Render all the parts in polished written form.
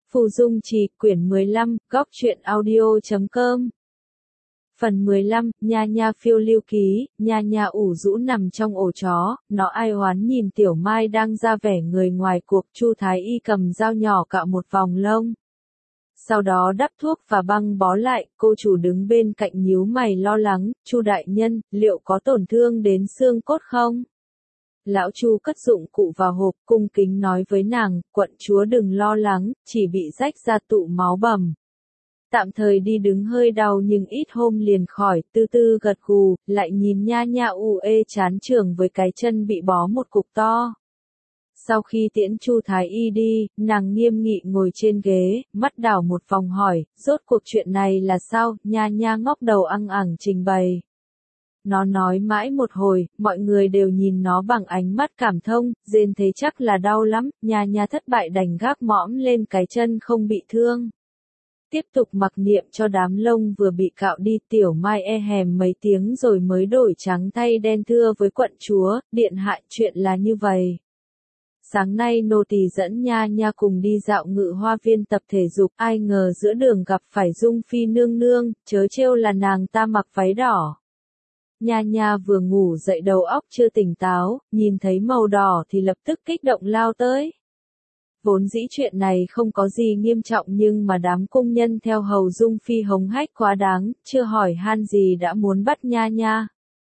Phù Dung Trì, quyển 15, góc truyện audio.com. Phần 15, Nha Nha phiêu lưu ký. Nha Nha ủ rũ nằm trong ổ chó, nó ai oán nhìn Tiểu Mai đang ra vẻ người ngoài cuộc. Chu Thái Y cầm dao nhỏ cạo một vòng lông. Sau đó đắp thuốc và băng bó lại, cô chủ đứng bên cạnh nhíu mày lo lắng, Chu đại nhân, liệu có tổn thương đến xương cốt không? Lão Chu cất dụng cụ vào hộp, cung kính nói với nàng, quận chúa đừng lo lắng, chỉ bị rách ra tụ máu bầm. Tạm thời đi đứng hơi đau nhưng ít hôm liền khỏi. Tư Tư gật gù, lại nhìn Nha Nha chán trường với cái chân bị bó một cục to. Sau khi tiễn Chu Thái Y đi, nàng nghiêm nghị ngồi trên ghế, mắt đảo một vòng hỏi, rốt cuộc chuyện này là sao? Nha Nha ngóc đầu ăng ẳng trình bày. Nó nói mãi một hồi, mọi người đều nhìn nó bằng ánh mắt cảm thông, rên thấy chắc là đau lắm. Nha Nha thất bại đành gác mõm lên cái chân không bị thương. Tiếp tục mặc niệm cho đám lông vừa bị cạo đi. Tiểu Mai hèm mấy tiếng rồi mới đổi trắng thay đen thưa với quận chúa, điện hạ, chuyện là như vậy. Sáng nay nô tỳ dẫn Nha Nha cùng đi dạo Ngự Hoa Viên tập thể dục, ai ngờ giữa đường gặp phải Dung Phi nương nương, chớ trêu là nàng ta mặc váy đỏ. Nha Nha vừa ngủ dậy đầu óc chưa tỉnh táo, nhìn thấy màu đỏ thì lập tức kích động lao tới. Vốn dĩ chuyện này không có gì nghiêm trọng nhưng mà đám cung nhân theo hầu Dung Phi hống hách quá đáng, chưa hỏi han gì đã muốn bắt Nha Nha.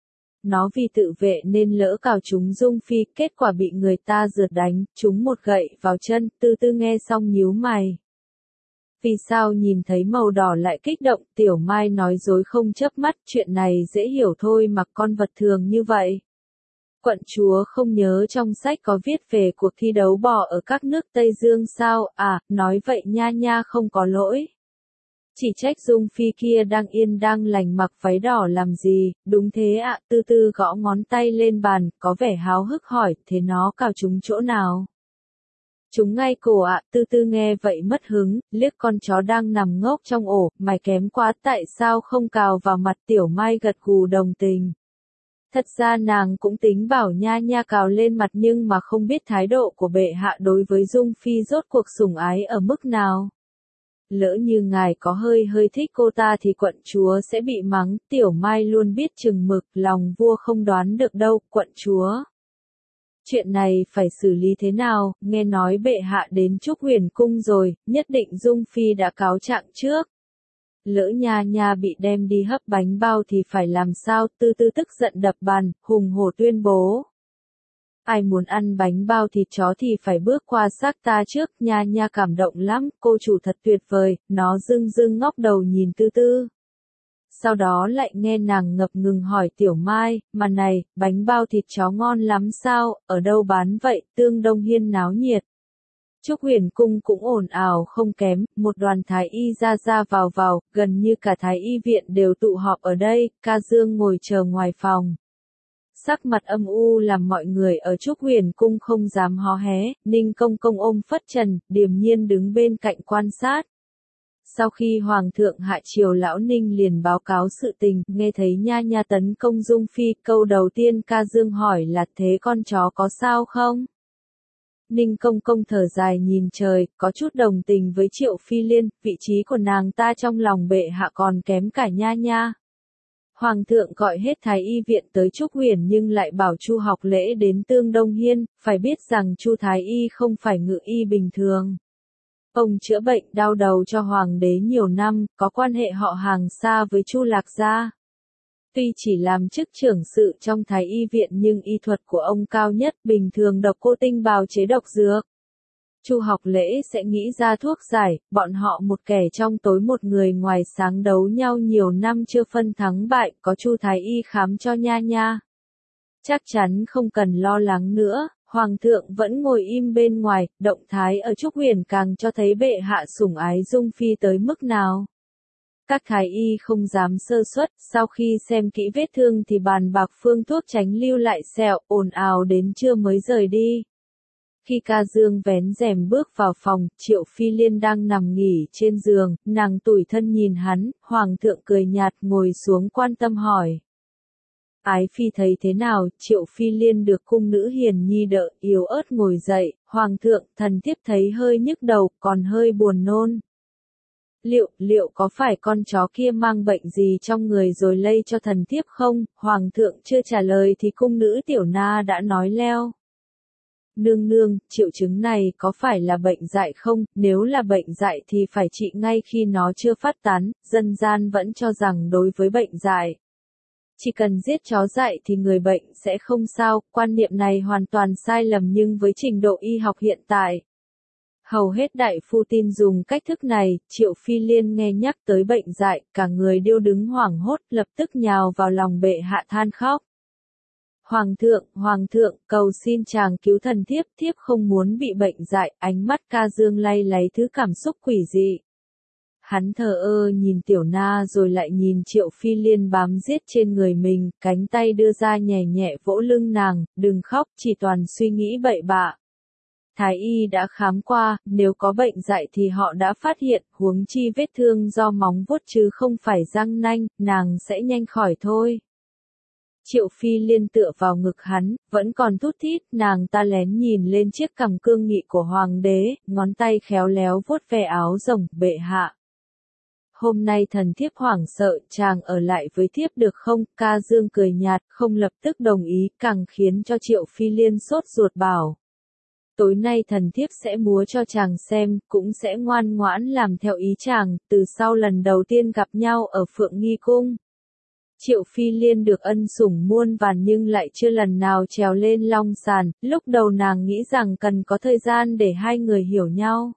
Nó vì tự vệ nên lỡ cào trúng Dung Phi, kết quả bị người ta rượt đánh, trúng một gậy vào chân. Tư Tư nghe xong nhíu mày. Vì sao nhìn thấy màu đỏ lại kích động? Tiểu Mai nói dối không chớp mắt, chuyện này dễ hiểu thôi mà, con vật thường như vậy. Quận chúa không nhớ trong sách có viết về cuộc thi đấu bò ở các nước Tây Dương sao? À, nói vậy Nha Nha không có lỗi. Chỉ trách Dung Phi kia đang yên đang lành mặc váy đỏ làm gì? Đúng thế ạ. Tư Tư gõ ngón tay lên bàn, có vẻ háo hức hỏi, thế nó cào trúng chỗ nào? Chúng ngay cổ ạ. Tư Tư nghe vậy mất hứng, liếc con chó đang nằm ngốc trong ổ, mày kém quá, tại sao không cào vào mặt? Tiểu Mai gật gù đồng tình. Thật ra nàng cũng tính bảo Nha Nha cào lên mặt nhưng mà không biết thái độ của bệ hạ đối với Dung Phi rốt cuộc sủng ái ở mức nào. Lỡ như ngài có hơi thích cô ta thì quận chúa sẽ bị mắng. Tiểu Mai luôn biết chừng mực, lòng vua không đoán được đâu, quận chúa. Chuyện này phải xử lý thế nào? Nghe nói bệ hạ đến Trúc Huyền Cung rồi, nhất định Dung Phi đã cáo trạng trước. Lỡ Nha Nha bị đem đi hấp bánh bao thì phải làm sao? Tư Tư tức giận đập bàn, hùng hổ tuyên bố. Ai muốn ăn bánh bao thịt chó thì phải bước qua xác ta trước. Nha Nha cảm động lắm, cô chủ thật tuyệt vời, nó rưng ngóc đầu nhìn Tư Tư. Sau đó lại nghe nàng ngập ngừng hỏi Tiểu Mai, mà này, bánh bao thịt chó ngon lắm sao, ở đâu bán vậy? Tương Đông Hiên náo nhiệt. Trúc Huyền Cung cũng ồn ào không kém, một đoàn thái y ra vào, gần như cả thái y viện đều tụ họp ở đây. Ca Dương ngồi chờ ngoài phòng. Sắc mặt âm u làm mọi người ở Trúc Huyền Cung không dám hó hé. Ninh Công Công ôm phất trần, điềm nhiên đứng bên cạnh quan sát. Sau khi Hoàng thượng hạ triều, lão Ninh liền báo cáo sự tình, nghe thấy Nha Nha tấn công Dung Phi, câu đầu tiên Ca Dương hỏi là thế con chó có sao không? Ninh Công Công thở dài nhìn trời, có chút đồng tình với Triệu Phi Liên, vị trí của nàng ta trong lòng bệ hạ còn kém cả Nha Nha. Hoàng thượng gọi hết thái y viện tới Trúc Huyền nhưng lại bảo Chu Học Lễ đến Tương Đông Hiên, phải biết rằng Chu thái y không phải ngự y bình thường. Ông chữa bệnh đau đầu cho hoàng đế nhiều năm, có quan hệ họ hàng xa với Chu Lạc gia. Tuy chỉ làm chức trưởng sự trong thái y viện nhưng y thuật của ông cao nhất, bình thường độc cô tinh bào chế độc dược. Chu Học Lễ sẽ nghĩ ra thuốc giải, bọn họ một kẻ trong tối một người ngoài sáng đấu nhau nhiều năm chưa phân thắng bại, có Chu thái y khám cho Nha Nha. Chắc chắn không cần lo lắng nữa. Hoàng thượng vẫn ngồi im bên ngoài, động thái ở Trúc Huyền càng cho thấy bệ hạ sủng ái Dung Phi tới mức nào. Các thái y không dám sơ suất, sau khi xem kỹ vết thương thì bàn bạc phương thuốc tránh lưu lại sẹo, ồn ào đến trưa mới rời đi. Khi Ca Dương vén rèm bước vào phòng, Triệu Phi Liên đang nằm nghỉ trên giường, nàng tủi thân nhìn hắn, Hoàng thượng cười nhạt ngồi xuống quan tâm hỏi. Ái phi thấy thế nào, Triệu Phi Liên được cung nữ hiền nhi đỡ, yếu ớt ngồi dậy, hoàng thượng, thần thiếp thấy hơi nhức đầu, còn hơi buồn nôn. Liệu có phải con chó kia mang bệnh gì trong người rồi lây cho thần thiếp không? Hoàng thượng chưa trả lời thì cung nữ Tiểu Na đã nói leo. Nương nương, triệu chứng này có phải là bệnh dại không? Nếu là bệnh dại thì phải trị ngay khi nó chưa phát tán, dân gian vẫn cho rằng đối với bệnh dại, chỉ cần giết chó dại thì người bệnh sẽ không sao, quan niệm này hoàn toàn sai lầm nhưng với trình độ y học hiện tại, hầu hết đại phu tin dùng cách thức này. Triệu Phi Liên nghe nhắc tới bệnh dại, cả người điêu đứng hoảng hốt, lập tức nhào vào lòng bệ hạ than khóc. Hoàng thượng, cầu xin chàng cứu thần thiếp, thiếp không muốn bị bệnh dại. Ánh mắt Ca Dương lay lấy thứ cảm xúc quỷ dị. Hắn thờ ơ nhìn Tiểu Na rồi lại nhìn Triệu Phi Liên bám giết trên người mình, cánh tay đưa ra nhẹ nhẹ vỗ lưng nàng, đừng khóc, chỉ toàn suy nghĩ bậy bạ. Thái y đã khám qua, nếu có bệnh dại thì họ đã phát hiện, huống chi vết thương do móng vuốt chứ không phải răng nanh, nàng sẽ nhanh khỏi thôi. Triệu Phi Liên tựa vào ngực hắn, vẫn còn thút thít, nàng ta lén nhìn lên chiếc cằm cương nghị của hoàng đế, ngón tay khéo léo vuốt ve áo rồng, bệ hạ. Hôm nay thần thiếp hoảng sợ, chàng ở lại với thiếp được không? Ca Dương cười nhạt, không lập tức đồng ý, càng khiến cho Triệu Phi Liên sốt ruột bảo. Tối nay thần thiếp sẽ múa cho chàng xem, cũng sẽ ngoan ngoãn làm theo ý chàng, từ sau lần đầu tiên gặp nhau ở Phượng Nghi Cung. Triệu Phi Liên được ân sủng muôn vàn nhưng lại chưa lần nào trèo lên long sàn, lúc đầu nàng nghĩ rằng cần có thời gian để hai người hiểu nhau.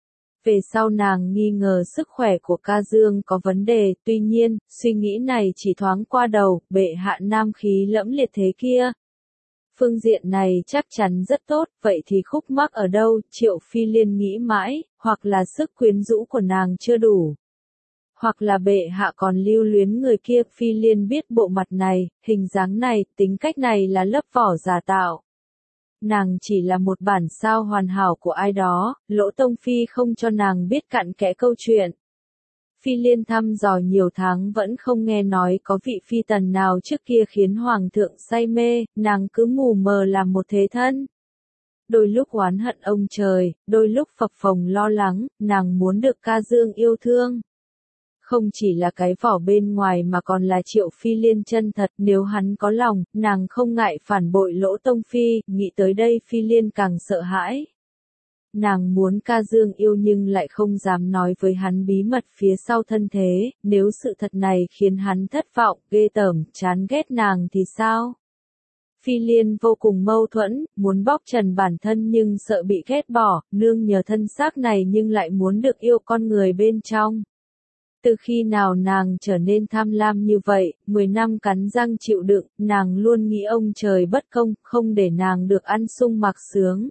Về sau nàng nghi ngờ sức khỏe của Ca Dương có vấn đề, tuy nhiên, suy nghĩ này chỉ thoáng qua đầu, bệ hạ nam khí lẫm liệt thế kia. Phương diện này chắc chắn rất tốt, vậy thì khúc mắc ở đâu? Triệu Phi Liên nghĩ mãi, hoặc là sức quyến rũ của nàng chưa đủ, hoặc là bệ hạ còn lưu luyến người kia. Phi Liên biết bộ mặt này, hình dáng này, tính cách này là lớp vỏ giả tạo. Nàng chỉ là một bản sao hoàn hảo của ai đó, Lỗ Tông Phi không cho nàng biết cặn kẽ câu chuyện. Phi Liên thăm dò nhiều tháng vẫn không nghe nói có vị phi tần nào trước kia khiến hoàng thượng say mê, nàng cứ mù mờ làm một thế thân. Đôi lúc oán hận ông trời, đôi lúc phập phồng lo lắng, nàng muốn được Ca Dương yêu thương. Không chỉ là cái vỏ bên ngoài mà còn là Triệu Phi Liên chân thật, nếu hắn có lòng, nàng không ngại phản bội Lỗ Tông Phi, nghĩ tới đây Phi Liên càng sợ hãi. Nàng muốn Ca Dương yêu nhưng lại không dám nói với hắn bí mật phía sau thân thế, nếu sự thật này khiến hắn thất vọng, ghê tởm, chán ghét nàng thì sao? Phi Liên vô cùng mâu thuẫn, muốn bóc trần bản thân nhưng sợ bị ghét bỏ, nương nhờ thân xác này nhưng lại muốn được yêu con người bên trong. Từ khi nào nàng trở nên tham lam như vậy, 10 năm cắn răng chịu đựng, nàng luôn nghĩ ông trời bất công, không để nàng được ăn sung mặc sướng.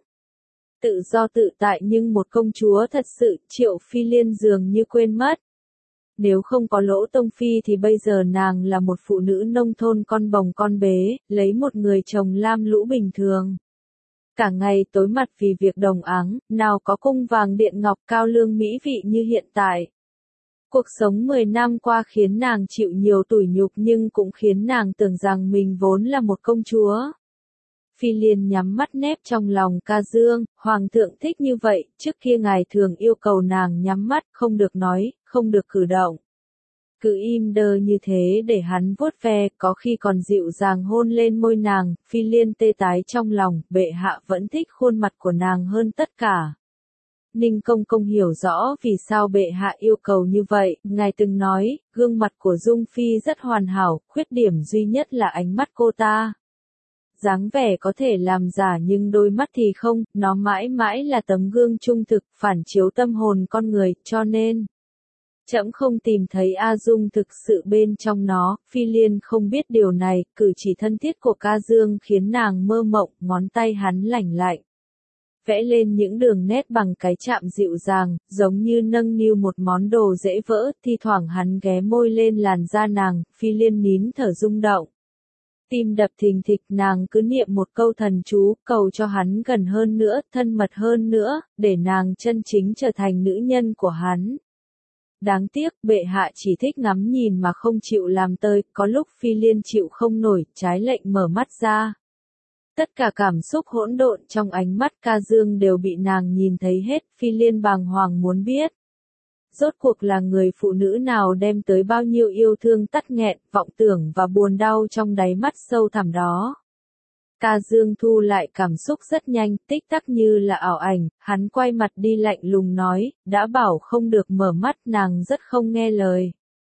Tự do tự tại nhưng một công chúa thật sự, Triệu Phi Liên dường như quên mất. Nếu không có Lỗ Tông Phi thì bây giờ nàng là một phụ nữ nông thôn con bồng con bế, lấy một người chồng lam lũ bình thường. Cả ngày tối mặt vì việc đồng áng, nào có cung vàng điện ngọc cao lương mỹ vị như hiện tại. Cuộc sống 10 năm qua khiến nàng chịu nhiều tủi nhục nhưng cũng khiến nàng tưởng rằng mình vốn là một công chúa. Phi Liên nhắm mắt nép trong lòng Ca Dương, hoàng thượng thích như vậy, trước kia ngài thường yêu cầu nàng nhắm mắt, không được nói, không được cử động. Cứ im đơ như thế để hắn vuốt ve, có khi còn dịu dàng hôn lên môi nàng. Phi Liên tê tái trong lòng, bệ hạ vẫn thích khuôn mặt của nàng hơn tất cả. Ninh Công Công hiểu rõ vì sao bệ hạ yêu cầu như vậy, ngài từng nói, gương mặt của Dung Phi rất hoàn hảo, khuyết điểm duy nhất là ánh mắt cô ta. Dáng vẻ có thể làm giả nhưng đôi mắt thì không, nó mãi mãi là tấm gương trung thực, phản chiếu tâm hồn con người, cho nên trẫm không tìm thấy A Dung thực sự bên trong nó. Phi Liên không biết điều này, cử chỉ thân thiết của Ca Dương khiến nàng mơ mộng, ngón tay hắn lảnh lạnh, vẽ lên những đường nét bằng cái chạm dịu dàng, giống như nâng niu một món đồ dễ vỡ, thi thoảng hắn ghé môi lên làn da nàng. Phi Liên nín thở rung động. Tim đập thình thịch, nàng cứ niệm một câu thần chú, cầu cho hắn gần hơn nữa, thân mật hơn nữa, để nàng chân chính trở thành nữ nhân của hắn. Đáng tiếc, bệ hạ chỉ thích ngắm nhìn mà không chịu làm tơi, có lúc Phi Liên chịu không nổi, trái lệnh mở mắt ra. Tất cả cảm xúc hỗn độn trong ánh mắt Ca Dương đều bị nàng nhìn thấy hết, Phi Liên bàng hoàng muốn biết. Rốt cuộc là người phụ nữ nào đem tới bao nhiêu yêu thương tắt nghẹn, vọng tưởng và buồn đau trong đáy mắt sâu thẳm đó. Ca Dương thu lại cảm xúc rất nhanh, tích tắc như là ảo ảnh, hắn quay mặt đi lạnh lùng nói, đã bảo không được mở mắt, nàng rất không nghe lời.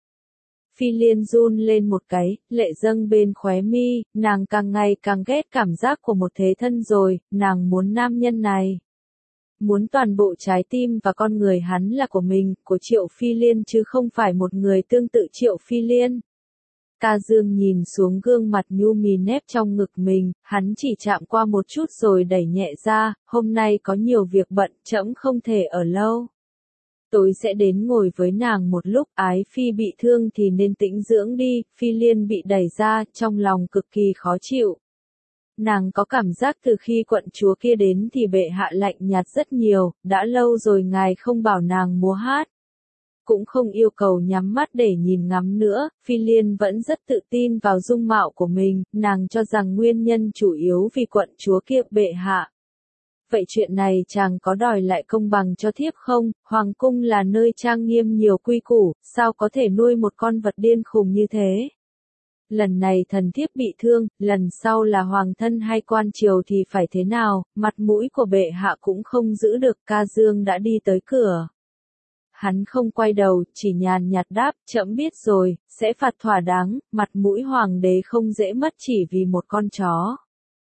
Phi Liên run lên một cái, lệ dâng bên khóe mi, nàng càng ngày càng ghét cảm giác của một thế thân rồi, nàng muốn nam nhân này. Muốn toàn bộ trái tim và con người hắn là của mình, của Triệu Phi Liên chứ không phải một người tương tự Triệu Phi Liên. Ca Dương nhìn xuống gương mặt nhu mì nếp trong ngực mình, hắn chỉ chạm qua một chút rồi đẩy nhẹ ra, hôm nay có nhiều việc bận, trẫm không thể ở lâu. Tối sẽ đến ngồi với nàng một lúc, Ái Phi bị thương thì nên tĩnh dưỡng đi, Phi Liên bị đẩy ra, trong lòng cực kỳ khó chịu. Nàng có cảm giác từ khi quận chúa kia đến thì bệ hạ lạnh nhạt rất nhiều, đã lâu rồi ngài không bảo nàng múa hát. Cũng không yêu cầu nhắm mắt để nhìn ngắm nữa, Phi Liên vẫn rất tự tin vào dung mạo của mình, nàng cho rằng nguyên nhân chủ yếu vì quận chúa kia bệ hạ. Vậy chuyện này chàng có đòi lại công bằng cho thiếp không? Hoàng cung là nơi trang nghiêm nhiều quy củ, sao có thể nuôi một con vật điên khùng như thế? Lần này thần thiếp bị thương, lần sau là hoàng thân hay quan triều thì phải thế nào, mặt mũi của bệ hạ cũng không giữ được. Ca Dương đã đi tới cửa. Hắn không quay đầu, chỉ nhàn nhạt đáp, trẫm biết rồi, sẽ phạt thỏa đáng, mặt mũi hoàng đế không dễ mất chỉ vì một con chó.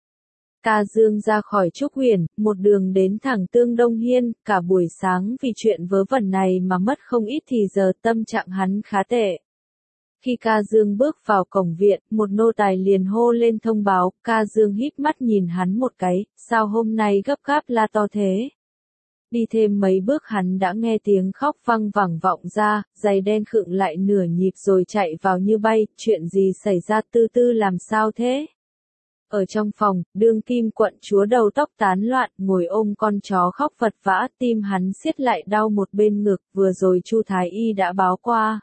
Ca Dương ra khỏi Trúc Huyền, một đường đến thẳng Tương Đông Hiên, cả buổi sáng vì chuyện vớ vẩn này mà mất không ít thì giờ, tâm trạng hắn khá tệ. Khi Ca Dương bước vào cổng viện, một nô tài liền hô lên thông báo, Ca Dương híp mắt nhìn hắn một cái, sao hôm nay gấp gáp la to thế? Đi thêm mấy bước hắn đã nghe tiếng khóc văng vẳng vọng ra, giày đen khựng lại nửa nhịp rồi chạy vào như bay, chuyện gì xảy ra, Tư Tư làm sao thế? Ở trong phòng, đương kim quận chúa đầu tóc tán loạn, ngồi ôm con chó khóc vật vã, tim hắn siết lại đau một bên ngực, vừa rồi Chu Thái Y đã báo qua.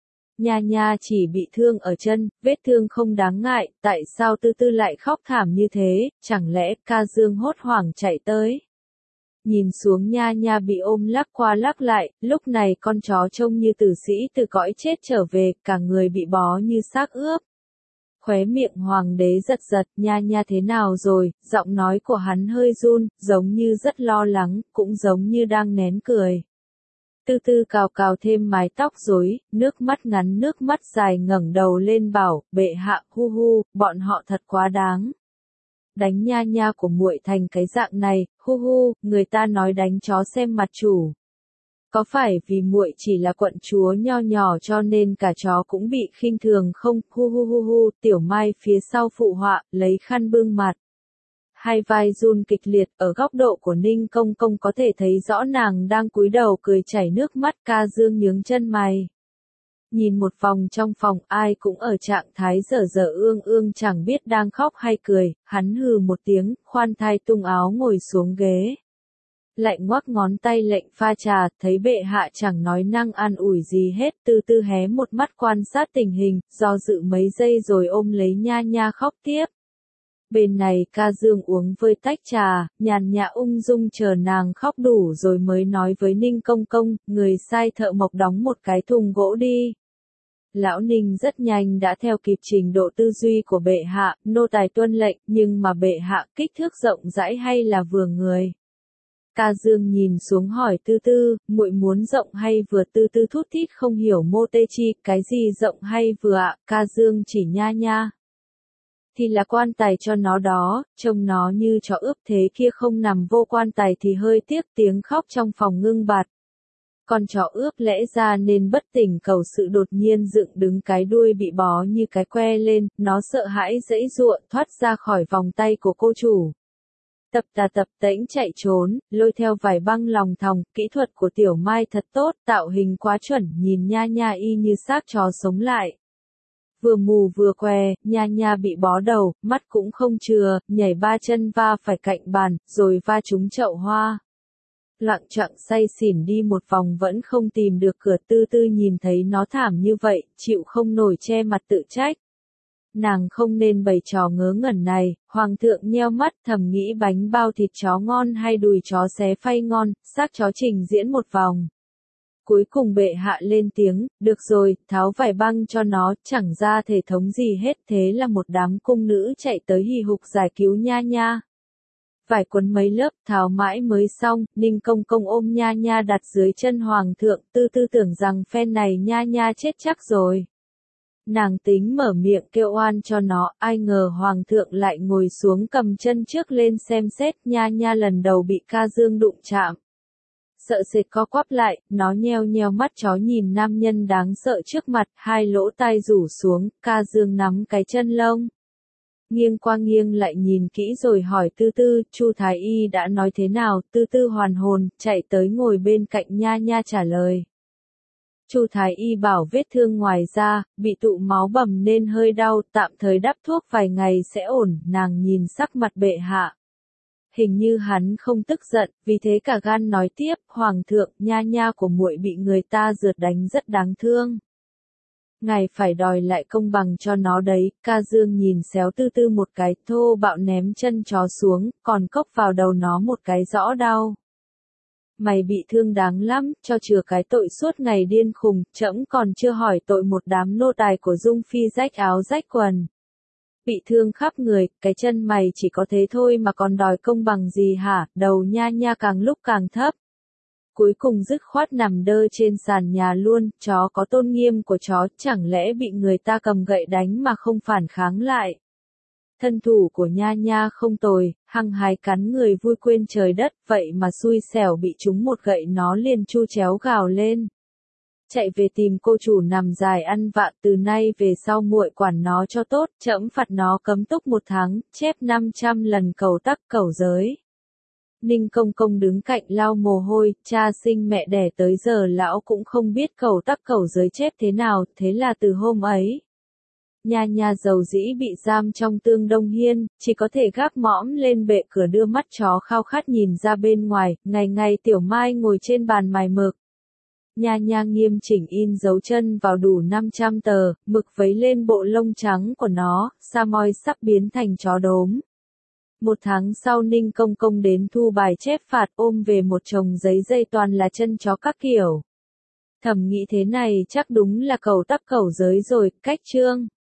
Nha nha chỉ bị thương ở chân, vết thương không đáng ngại, tại sao Tư Tư lại khóc thảm như thế, chẳng lẽ Ca Dương hốt hoảng chạy tới. Nhìn xuống nha nha bị ôm lắc qua lắc lại, lúc này con chó trông như tử sĩ từ cõi chết trở về, cả người bị bó như xác ướp. Khóe miệng hoàng đế giật giật, nha nha thế nào rồi, giọng nói của hắn hơi run, giống như rất lo lắng, cũng giống như đang nén cười. Tư Tư cào cào thêm mái tóc rối, nước mắt ngắn nước mắt dài ngẩng đầu lên bảo, bệ hạ, hu hu, bọn họ thật quá đáng. Đánh nha nha của muội thành cái dạng này, hu hu, người ta nói đánh chó xem mặt chủ. Có phải vì muội chỉ là quận chúa nho nhỏ cho nên cả chó cũng bị khinh thường không? Hu hu hu hu, Tiểu Mai phía sau phụ họa, lấy khăn bưng mặt. Hai vai run kịch liệt, ở góc độ của Ninh Công Công có thể thấy rõ nàng đang cúi đầu cười chảy nước mắt. Ca Dương nhướng chân mày. Nhìn một vòng trong phòng, ai cũng ở trạng thái dở dở ương ương chẳng biết đang khóc hay cười, hắn hừ một tiếng, khoan thai tung áo ngồi xuống ghế. Lại ngoắc ngón tay lệnh pha trà, thấy bệ hạ chẳng nói năng an ủi gì hết, từ từ hé một mắt quan sát tình hình, do dự mấy giây rồi ôm lấy nha nha khóc tiếp. Bên này Ca Dương uống vơi tách trà, nhàn nhã ung dung chờ nàng khóc đủ rồi mới nói với Ninh Công Công, người sai thợ mộc đóng một cái thùng gỗ đi. Lão Ninh rất nhanh đã theo kịp trình độ tư duy của bệ hạ, nô tài tuân lệnh, nhưng mà bệ hạ kích thước rộng rãi hay là vừa người? Ca Dương nhìn xuống hỏi Tư Tư, muội muốn rộng hay vừa? Tư Tư thút thít không hiểu mô tê chi, cái gì rộng hay vừa ạ? Ca Dương chỉ nha nha. Thì là quan tài cho nó đó, trông nó như chó ướp thế kia không nằm vô quan tài thì hơi tiếc. Tiếng khóc trong phòng ngưng bặt. Con chó ướp lẽ ra nên bất tỉnh cầu sự đột nhiên dựng đứng cái đuôi bị bó như cái que lên, nó sợ hãi giãy giụa thoát ra khỏi vòng tay của cô chủ. Tập tà tập tễnh chạy trốn, lôi theo vài băng lòng thòng, kỹ thuật của Tiểu Mai thật tốt, tạo hình quá chuẩn, nhìn nha nha y như xác chó sống lại. Vừa mù vừa què, nha nha bị bó đầu, mắt cũng không chừa, nhảy ba chân va phải cạnh bàn, rồi va trúng chậu hoa. Loạng choạng say xỉn đi một vòng vẫn không tìm được cửa. Tư Tư nhìn thấy nó thảm như vậy, chịu không nổi che mặt tự trách. Nàng không nên bày trò ngớ ngẩn này. Hoàng thượng nheo mắt thầm nghĩ bánh bao thịt chó ngon hay đùi chó xé phay ngon, xác chó trình diễn một vòng. Cuối cùng bệ hạ lên tiếng, được rồi, tháo vải băng cho nó, chẳng ra thể thống gì hết. Thế là một đám cung nữ chạy tới hì hục giải cứu Nha Nha. Vải quấn mấy lớp, tháo mãi mới xong. Ninh Công Công ôm Nha Nha đặt dưới chân Hoàng thượng. Tư Tư tưởng rằng phen này Nha Nha chết chắc rồi. Nàng tính mở miệng kêu oan cho nó, ai ngờ Hoàng thượng lại ngồi xuống cầm chân trước lên xem xét. Nha Nha lần đầu bị Ca Dương đụng chạm. Sợ sệt co quắp lại, nó nheo nheo mắt chó nhìn nam nhân đáng sợ trước mặt, hai lỗ tai rủ xuống. Ca Dương nắm cái chân lông. Nghiêng qua nghiêng lại nhìn kỹ rồi hỏi Tư Tư, Chu Thái Y đã nói thế nào? Tư Tư hoàn hồn, chạy tới ngồi bên cạnh Nha Nha trả lời. Chu Thái Y bảo vết thương ngoài da, bị tụ máu bầm nên hơi đau, tạm thời đắp thuốc vài ngày sẽ ổn. Nàng nhìn sắc mặt bệ hạ. Hình như hắn không tức giận, vì thế cả gan nói tiếp, Hoàng thượng, Nha Nha của muội bị người ta rượt đánh rất đáng thương. Ngài phải đòi lại công bằng cho nó đấy. Ca Dương nhìn xéo Tư Tư một cái, thô bạo ném chân chó xuống, còn cốc vào đầu nó một cái rõ đau. Mày bị thương đáng lắm, cho chừa cái tội suốt ngày điên khùng, trẫm còn chưa hỏi tội một đám nô tài của Dung Phi rách áo rách quần. Bị thương khắp người, cái chân mày chỉ có thế thôi mà còn đòi công bằng gì hả? Đầu Nha Nha càng lúc càng thấp. Cuối cùng dứt khoát nằm đơ trên sàn nhà luôn. Chó có tôn nghiêm của chó, chẳng lẽ bị người ta cầm gậy đánh mà không phản kháng lại? Thân thủ của Nha Nha không tồi, hăng hái cắn người vui quên trời đất, vậy mà xui xẻo bị trúng một gậy nó liền chu chéo gào lên. Chạy về tìm cô chủ nằm dài ăn vạ, từ nay về sau muội quản nó cho tốt, trẫm phạt nó cấm túc 1 tháng, chép 500 lần cầu tắc cầu giới. Ninh Công Công đứng cạnh lau mồ hôi, cha sinh mẹ đẻ tới giờ lão cũng không biết cầu tắc cầu giới chép thế nào, thế là từ hôm ấy. Nha Nha dầu dĩ bị giam trong Tương Đông Hiên, chỉ có thể gác mõm lên bệ cửa đưa mắt chó khao khát nhìn ra bên ngoài. Ngày ngày Tiểu Mai ngồi trên bàn mài mực. Nha Nha nghiêm chỉnh in dấu chân vào đủ 500 tờ, mực vấy lên bộ lông trắng của nó. Sa Moi sắp biến thành chó đốm. 1 tháng sau Ninh Công Công đến thu bài chép phạt, ôm về một chồng giấy dây toàn là chân chó các kiểu. Thầm nghĩ thế này chắc đúng là cầu tắc cầu giới rồi. Cách chương